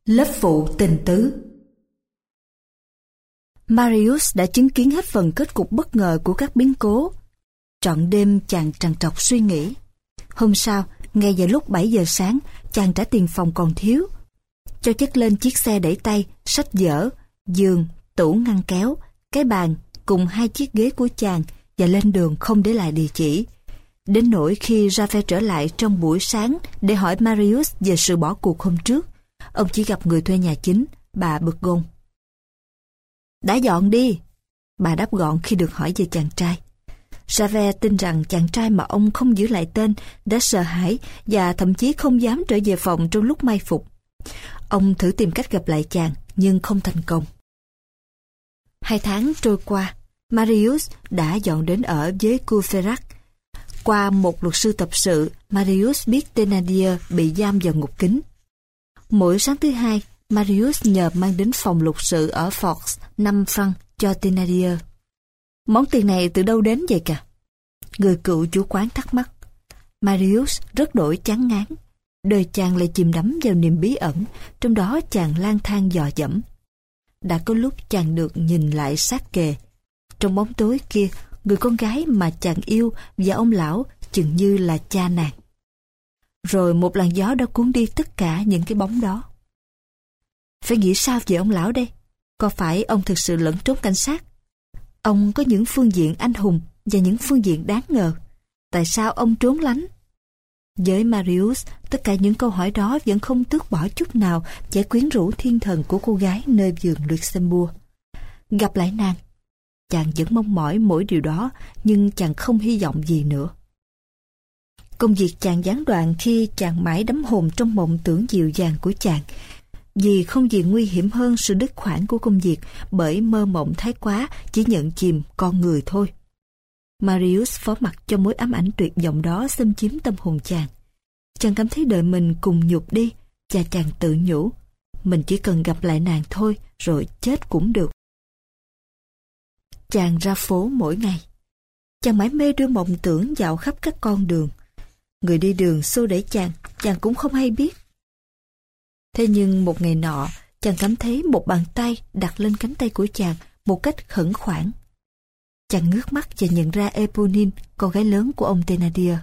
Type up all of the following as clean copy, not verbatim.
Lớp phụ tình tứ. Marius đã chứng kiến hết phần kết cục bất ngờ của các biến cố. Trọn đêm chàng trằn trọc suy nghĩ. Hôm sau, ngay vào lúc 7 giờ sáng, chàng trả tiền phòng còn thiếu. Cho chất lên chiếc xe đẩy tay, sách vở, giường, tủ ngăn kéo, cái bàn cùng 2 chiếc ghế của chàng và lên đường không để lại địa chỉ. Đến nỗi khi Raphael trở lại trong buổi sáng để hỏi Marius về sự bỏ cuộc hôm trước, ông chỉ gặp người thuê nhà chính, bà Burgon. Đã dọn đi, bà đáp gọn khi được hỏi về chàng trai. Raphael tin rằng chàng trai mà ông không giữ lại tên đã sợ hãi và thậm chí không dám trở về phòng trong lúc mai phục. Ông thử tìm cách gặp lại chàng nhưng không thành công. 2 tháng trôi qua, Marius đã dọn đến ở với Courfeyrac. Qua một luật sư tập sự, Marius biết Thénardier bị giam vào ngục kín. Mỗi sáng thứ Hai, Marius nhờ mang đến phòng luật sự ở Forks 5 francs cho Thénardier. Món tiền này từ đâu đến vậy cả? Người cựu chủ quán thắc mắc. Marius rất đổi chán ngán. Đời chàng lại chìm đắm vào niềm bí ẩn, trong đó chàng lang thang dò dẫm. Đã có lúc chàng được nhìn lại sát kề. Trong bóng tối kia, người con gái mà chàng yêu và ông lão chừng như là cha nàng. Rồi một làn gió đã cuốn đi tất cả những cái bóng đó. Phải nghĩ sao về ông lão đây? Có phải ông thực sự lẫn trốn cảnh sát? Ông có những phương diện anh hùng và những phương diện đáng ngờ. Tại sao ông trốn lánh? Với Marius, tất cả những câu hỏi đó vẫn không tước bỏ chút nào vẻ quyến rũ thiên thần của cô gái nơi vườn Luxembourg. Gặp lại nàng, chàng vẫn mong mỏi mỗi điều đó, nhưng chàng không hy vọng gì nữa. Công việc chàng gián đoạn khi chàng mãi đắm hồn trong mộng tưởng dịu dàng của chàng, vì không gì nguy hiểm hơn sự đứt khoản của công việc bởi mơ mộng thái quá chỉ nhận chìm con người thôi. Marius phó mặc cho mối ám ảnh tuyệt vọng đó xâm chiếm tâm hồn chàng. Chàng cảm thấy đời mình cùng nhục đi, và chàng tự nhủ, mình chỉ cần gặp lại nàng thôi, rồi chết cũng được. Chàng ra phố mỗi ngày. Chàng mãi mê đưa mộng tưởng dạo khắp các con đường. Người đi đường xô đẩy chàng cũng không hay biết. Thế nhưng một ngày nọ, chàng cảm thấy một bàn tay đặt lên cánh tay của chàng một cách khẩn khoản. Chàng ngước mắt và nhận ra Éponine, con gái lớn của ông Thénardier.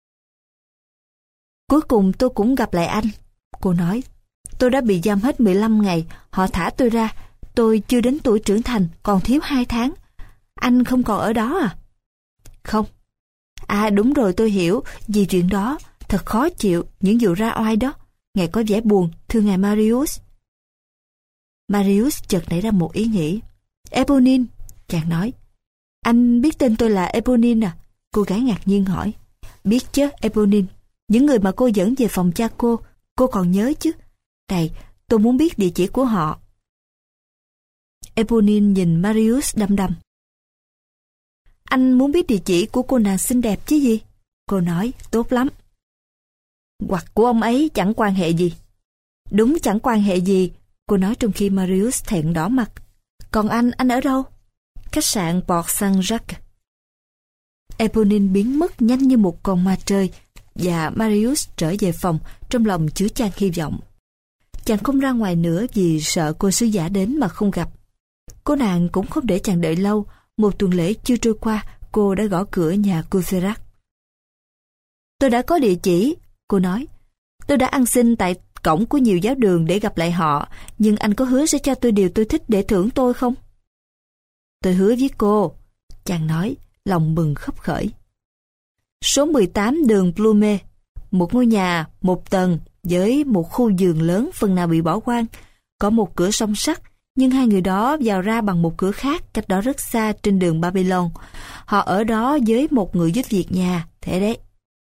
Cuối cùng tôi cũng gặp lại anh, cô nói. Tôi đã bị giam hết 15 ngày, họ thả tôi ra. Tôi chưa đến tuổi trưởng thành, còn thiếu 2 tháng. Anh không còn ở đó à? Không. À đúng rồi, tôi hiểu, vì chuyện đó, thật khó chịu, những vụ ra oai đó. Ngài có vẻ buồn, thưa ngài Marius. Marius chợt nảy ra một ý nghĩ. Éponine, chàng nói. Anh biết tên tôi là Éponine à? Cô gái ngạc nhiên hỏi. Biết chứ, Éponine. Những người mà cô dẫn về phòng cha cô còn nhớ chứ? Này, tôi muốn biết địa chỉ của họ. Éponine nhìn Marius đăm đăm. Anh muốn biết địa chỉ của cô nàng xinh đẹp chứ gì? Cô nói, tốt lắm. Hoặc của ông ấy chẳng quan hệ gì. Đúng, chẳng quan hệ gì, cô nói trong khi Marius thẹn đỏ mặt. Còn anh ở đâu? Khách sạn Port Saint-Jacques. Éponine biến mất nhanh như một con ma trời, và Marius trở về phòng trong lòng chứa chan hy vọng. Chàng không ra ngoài nữa vì sợ cô sứ giả đến mà không gặp. Cô nàng cũng không để chàng đợi lâu. Một tuần lễ chưa trôi qua, cô đã gõ cửa nhà Courfeyrac. Tôi đã có địa chỉ, cô nói. Tôi đã ăn xin tại cổng của nhiều giáo đường để gặp lại họ, nhưng anh có hứa sẽ cho tôi điều tôi thích để thưởng tôi không? Tôi hứa với cô, chàng nói, lòng mừng khấp khởi. Số 18 đường Plumet, một ngôi nhà, 1 tầng, với một khu vườn lớn phần nào bị bỏ hoang, có một cửa song sắt, nhưng 2 người đó vào ra bằng một cửa khác, cách đó rất xa trên đường Babylon. Họ ở đó với một người giúp việc nhà, thế đấy.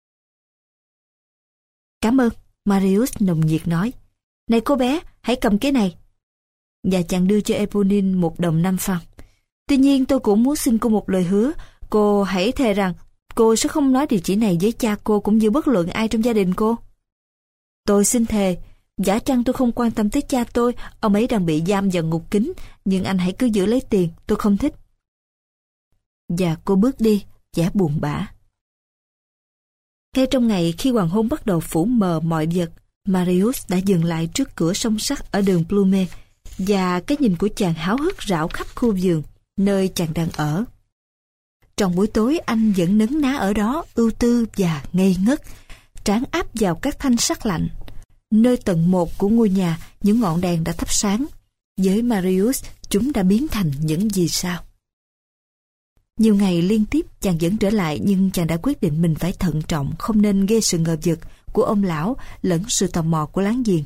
Cảm ơn, Marius nồng nhiệt nói. Này cô bé, hãy cầm cái này. Và chàng đưa cho Éponine 1 đồng 5 francs. Tuy nhiên tôi cũng muốn xin cô một lời hứa. Cô hãy thề rằng cô sẽ không nói địa chỉ này với cha cô cũng như bất luận ai trong gia đình cô. Tôi xin thề. Giả chăng tôi không quan tâm tới cha tôi, ông ấy đang bị giam vào ngục kín, nhưng anh hãy cứ giữ lấy tiền, tôi không thích. Và cô bước đi, vẻ buồn bã. Ngay trong ngày khi hoàng hôn bắt đầu phủ mờ mọi vật, Marius đã dừng lại trước cửa song sắt ở đường Plume, và cái nhìn của chàng háo hức rảo khắp khu vườn nơi chàng đang ở. Trong buổi tối anh vẫn nấn ná ở đó, ưu tư và ngây ngất, trán áp vào các thanh sắt lạnh. Nơi tầng 1 của ngôi nhà, những ngọn đèn đã thắp sáng. Với Marius, chúng đã biến thành những vì sao. Nhiều ngày liên tiếp chàng vẫn trở lại, nhưng chàng đã quyết định mình phải thận trọng, không nên gây sự ngờ vực của ông lão lẫn sự tò mò của láng giềng.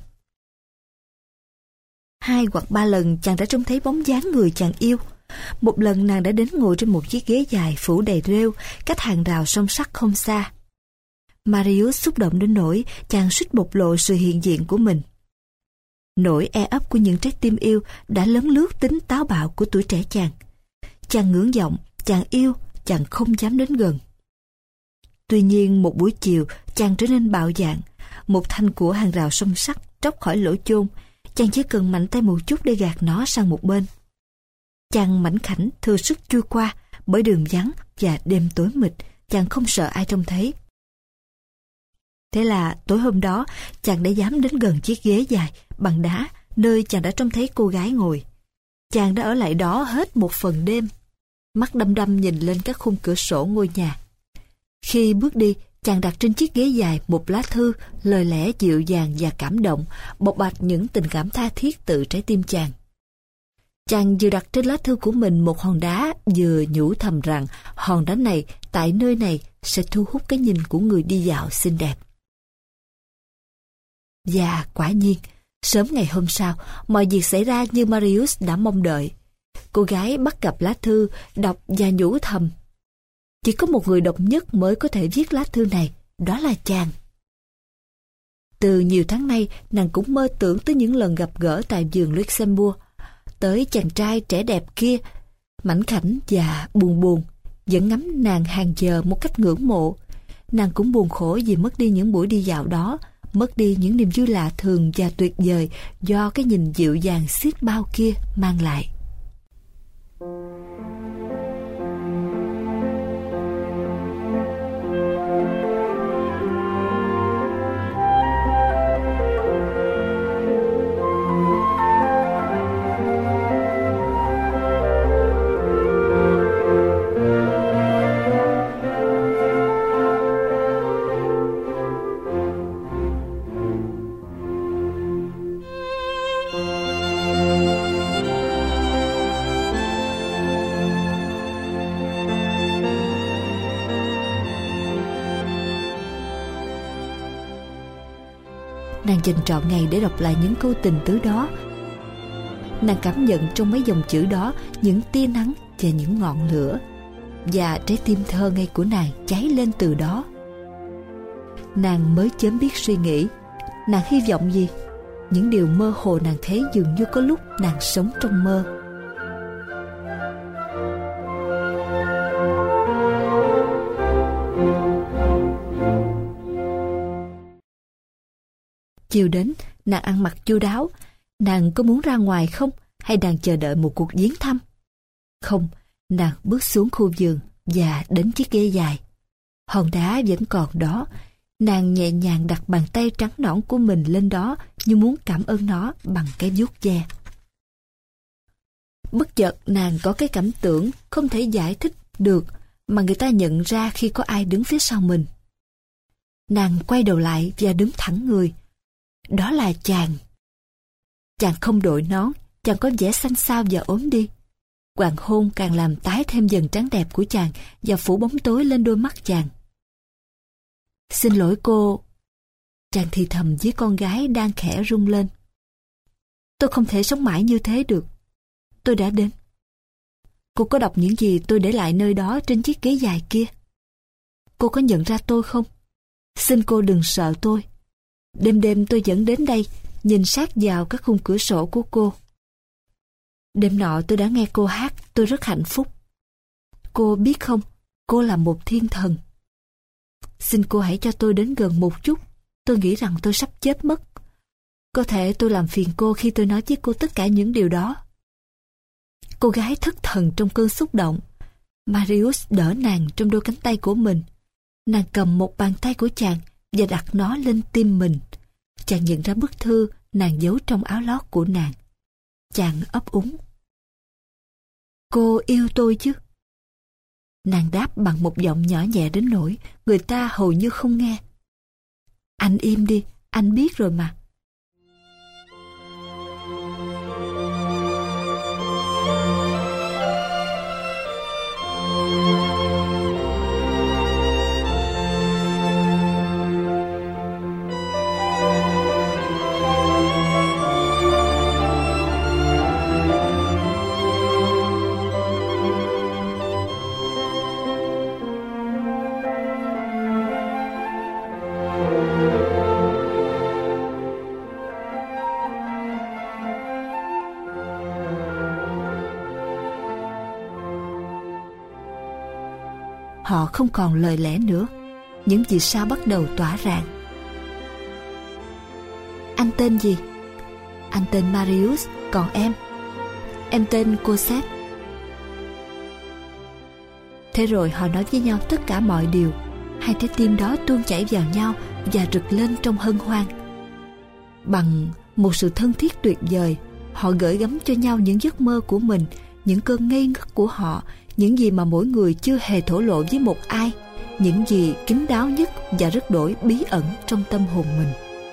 2 hoặc 3 lần chàng đã trông thấy bóng dáng người chàng yêu. Một lần nàng đã đến ngồi trên một chiếc ghế dài phủ đầy rêu, cách hàng rào song sắt không xa. Marius xúc động đến nỗi chàng suýt bộc lộ sự hiện diện của mình. Nỗi e ấp của những trái tim yêu đã lấn lướt tính táo bạo của tuổi trẻ chàng. Chàng ngưỡng vọng, chàng yêu, chàng không dám đến gần. Tuy nhiên một buổi chiều chàng trở nên bạo dạn. Một thanh của hàng rào song sắt tróc khỏi lỗ chôn, chàng chỉ cần mạnh tay một chút để gạt nó sang một bên. Chàng mảnh khảnh thừa sức chui qua bởi đường vắng và đêm tối mịt, chàng không sợ ai trông thấy. Thế là tối hôm đó chàng đã dám đến gần chiếc ghế dài bằng đá nơi chàng đã trông thấy cô gái ngồi. Chàng đã ở lại đó hết một phần đêm, mắt đăm đăm nhìn lên các khung cửa sổ ngôi nhà. Khi bước đi, chàng đặt trên chiếc ghế dài một lá thư, lời lẽ dịu dàng và cảm động, bộc bạch những tình cảm tha thiết từ trái tim chàng. Chàng vừa đặt trên lá thư của mình một hòn đá, vừa nhủ thầm rằng hòn đá này tại nơi này sẽ thu hút cái nhìn của người đi dạo xinh đẹp. Và quả nhiên, sớm ngày hôm sau, mọi việc xảy ra như Marius đã mong đợi. Cô gái bắt gặp lá thư, đọc và nhủ thầm. Chỉ có một người độc nhất mới có thể viết lá thư này, đó là chàng. Từ nhiều tháng nay, nàng cũng mơ tưởng tới những lần gặp gỡ tại vườn Luxembourg, tới chàng trai trẻ đẹp kia, mảnh khảnh và buồn buồn, vẫn ngắm nàng hàng giờ một cách ngưỡng mộ. Nàng cũng buồn khổ vì mất đi những buổi đi dạo đó, mất đi những niềm vui lạ thường và tuyệt vời do cái nhìn dịu dàng xiết bao kia mang lại. Nàng dành trọn ngày để đọc lại những câu tình tứ đó. Nàng cảm nhận trong mấy dòng chữ đó những tia nắng và những ngọn lửa, và trái tim thơ ngây của nàng cháy lên từ đó. Nàng mới chớm biết suy nghĩ. Nàng hy vọng gì? Những điều mơ hồ nàng thấy dường như có lúc nàng sống trong mơ. Chiều đến, nàng ăn mặc chu đáo. Nàng có muốn ra ngoài không? Hay đang chờ đợi một cuộc viếng thăm? Không, nàng bước xuống khu vườn và đến chiếc ghế dài. Hòn đá vẫn còn đó. Nàng nhẹ nhàng đặt bàn tay trắng nõn của mình lên đó như muốn cảm ơn nó bằng cái vuốt ve. Bất chợt nàng có cái cảm tưởng không thể giải thích được mà người ta nhận ra khi có ai đứng phía sau mình. Nàng quay đầu lại và đứng thẳng người. Đó là chàng. Chàng không đội nón, chàng có vẻ xanh xao và ốm đi. Hoàng hôn càng làm tái thêm dần trắng đẹp của chàng và phủ bóng tối lên đôi mắt chàng. Xin lỗi cô. Chàng thì thầm với con gái đang khẽ rung lên. Tôi không thể sống mãi như thế được. Tôi đã đến. Cô có đọc những gì tôi để lại nơi đó trên chiếc ghế dài kia? Cô có nhận ra tôi không? Xin cô đừng sợ tôi. Đêm đêm tôi vẫn đến đây, nhìn sát vào các khung cửa sổ của cô. Đêm nọ tôi đã nghe cô hát, tôi rất hạnh phúc. Cô biết không, cô là một thiên thần. Xin cô hãy cho tôi đến gần một chút. Tôi nghĩ rằng tôi sắp chết mất. Có thể tôi làm phiền cô khi tôi nói với cô tất cả những điều đó. Cô gái thất thần trong cơn xúc động. Marius đỡ nàng trong đôi cánh tay của mình. Nàng cầm một bàn tay của chàng và đặt nó lên tim mình. Chàng nhận ra bức thư nàng giấu trong áo lót của nàng. Chàng ấp úng. Cô yêu tôi chứ? Nàng đáp bằng một giọng nhỏ nhẹ đến nỗi người ta hầu như không nghe. Anh im đi, anh biết rồi mà. Họ không còn lời lẽ nữa. Những vì sao bắt đầu tỏa rạng. Anh tên gì? Anh tên Marius, còn em? Em tên Cosette. Thế rồi họ nói với nhau tất cả mọi điều. Hai trái tim đó tuôn chảy vào nhau và rực lên trong hân hoan. Bằng một sự thân thiết tuyệt vời, họ gửi gắm cho nhau những giấc mơ của mình, những cơn ngây ngất của họ, những gì mà mỗi người chưa hề thổ lộ với một ai, những gì kín đáo nhất và rất đổi bí ẩn trong tâm hồn mình.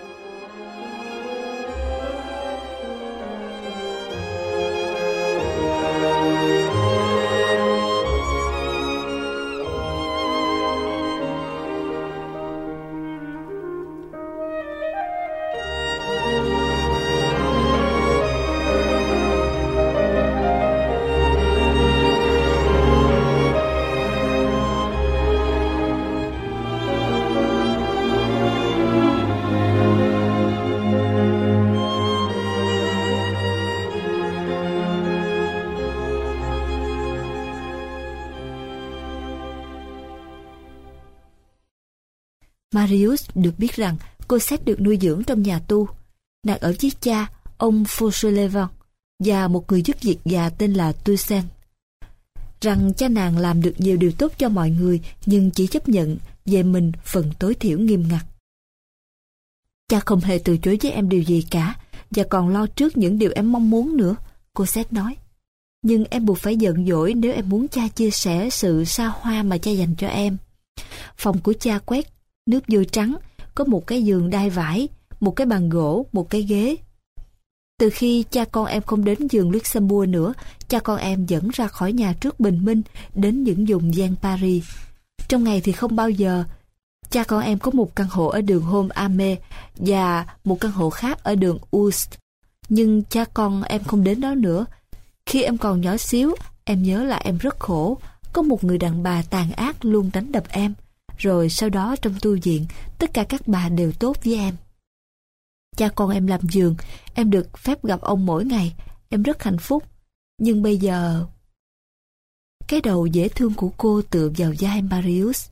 Marius được biết rằng Cosette được nuôi dưỡng trong nhà tu. Nàng ở với cha, ông Fauchelevent, và một người giúp việc già tên là Toussaint. Rằng cha nàng làm được nhiều điều tốt cho mọi người, nhưng chỉ chấp nhận về mình phần tối thiểu nghiêm ngặt. Cha không hề từ chối với em điều gì cả, và còn lo trước những điều em mong muốn nữa, Cosette nói. Nhưng em buộc phải giận dỗi nếu em muốn cha chia sẻ sự xa hoa mà cha dành cho em. Phòng của cha quét nước vôi trắng, có một cái giường đai vải, một cái bàn gỗ, một cái ghế. Từ khi cha con em không đến giường Luxembourg nữa, cha con em dẫn ra khỏi nhà trước bình minh đến những vùng ven Paris. Trong ngày thì không bao giờ. Cha con em có một căn hộ ở đường Homme Armé và một căn hộ khác ở đường Oust. Nhưng cha con em không đến đó nữa. Khi em còn nhỏ xíu, em nhớ là em rất khổ. Có một người đàn bà tàn ác luôn đánh đập em. Rồi sau đó trong tu viện, tất cả các bà đều tốt với em. Cha con em làm vườn, em được phép gặp ông mỗi ngày, em rất hạnh phúc. Nhưng bây giờ... Cái đầu dễ thương của cô tựa vào vai Marius.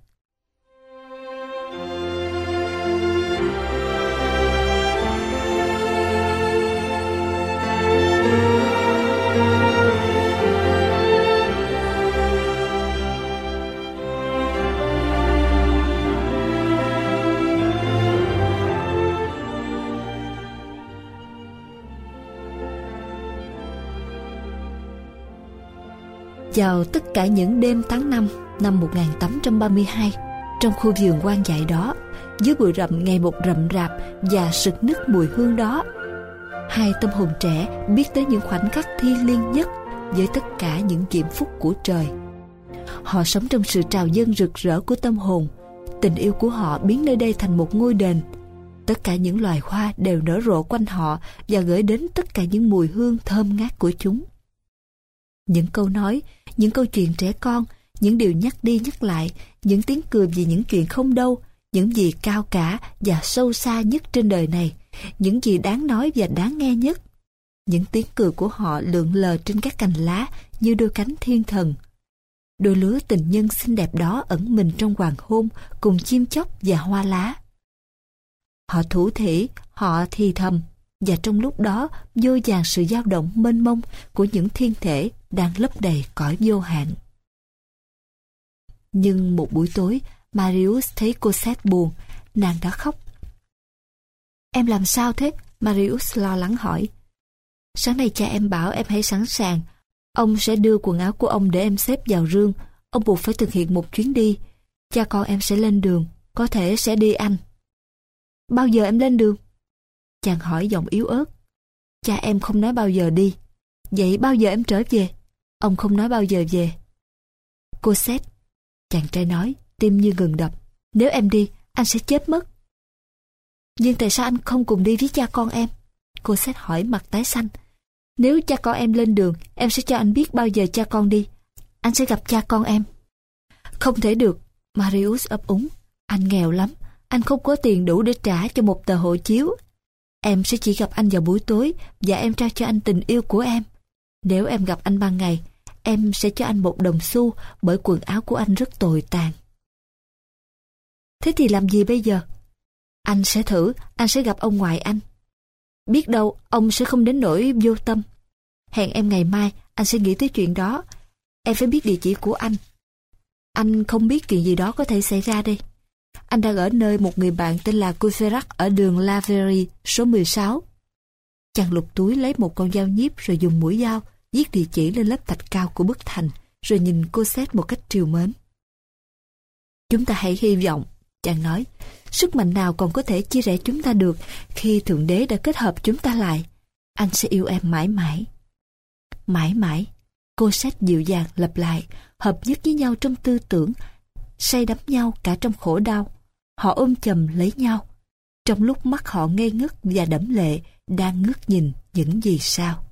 Vào tất cả những đêm tháng 5 năm 1832, trong khu vườn hoang dại đó, dưới bụi rậm ngày một rậm rạp và sực nức mùi hương đó, hai tâm hồn trẻ biết tới những khoảnh khắc thiêng liêng nhất với tất cả những diễm phúc của trời. Họ sống trong sự trào dâng rực rỡ của tâm hồn. Tình yêu của họ biến nơi đây thành một ngôi đền. Tất cả những loài hoa đều nở rộ quanh họ và gửi đến tất cả những mùi hương thơm ngát của chúng. Những câu nói, những câu chuyện trẻ con, những điều nhắc đi nhắc lại, những tiếng cười vì những chuyện không đâu, những gì cao cả và sâu xa nhất trên đời này, những gì đáng nói và đáng nghe nhất. Những tiếng cười của họ lượn lờ trên các cành lá như đôi cánh thiên thần. Đôi lứa tình nhân xinh đẹp đó ẩn mình trong hoàng hôn cùng chim chóc và hoa lá. Họ thủ thỉ, họ thì thầm, và trong lúc đó vô vàn sự dao động mênh mông của những thiên thể đang lấp đầy cõi vô hạn. Nhưng một buổi tối, Marius thấy Cosette buồn, nàng đã khóc. Em làm sao thế? Marius lo lắng hỏi. Sáng nay cha em bảo em hãy sẵn sàng. Ông sẽ đưa quần áo của ông để em xếp vào rương. Ông buộc phải thực hiện một chuyến đi. Cha con em sẽ lên đường, có thể sẽ đi Anh. Bao giờ em lên đường? Chàng hỏi giọng yếu ớt. Cha em không nói bao giờ đi. Vậy bao giờ em trở về? Ông không nói bao giờ về. Cosette, chàng trai nói, tim như ngừng đập. Nếu em đi, anh sẽ chết mất. Nhưng tại sao anh không cùng đi với cha con em? Cosette hỏi mặt tái xanh. Nếu cha con em lên đường, em sẽ cho anh biết bao giờ cha con đi. Anh sẽ gặp cha con em. Không thể được, Marius ấp úng. Anh nghèo lắm, anh không có tiền đủ để trả cho một tờ hộ chiếu. Em sẽ chỉ gặp anh vào buổi tối và em trao cho anh tình yêu của em. Nếu em gặp anh ban ngày, em sẽ cho anh 1 đồng xu bởi quần áo của anh rất tồi tàn. Thế thì làm gì bây giờ? Anh sẽ thử, anh sẽ gặp ông ngoại anh. Biết đâu ông sẽ không đến nỗi vô tâm. Hẹn em ngày mai, anh sẽ nghĩ tới chuyện đó. Em phải biết địa chỉ của anh. Anh không biết chuyện gì đó có thể xảy ra đây. Anh đang ở nơi một người bạn tên là Courfeyrac ở đường La Verrerie số 16. Chàng lục túi lấy một con dao nhíp rồi dùng mũi dao viết địa chỉ lên lớp thạch cao của bức thành, rồi nhìn Cosette một cách trìu mến. Chúng ta hãy hy vọng, chàng nói, sức mạnh nào còn có thể chia rẽ chúng ta được khi Thượng Đế đã kết hợp chúng ta lại. Anh sẽ yêu em mãi mãi. Mãi mãi, Cosette dịu dàng lặp lại, hợp nhất với nhau trong tư tưởng, say đắm nhau cả trong khổ đau. Họ ôm chầm lấy nhau, trong lúc mắt họ ngây ngất và đẫm lệ đang ngước nhìn những vì sao.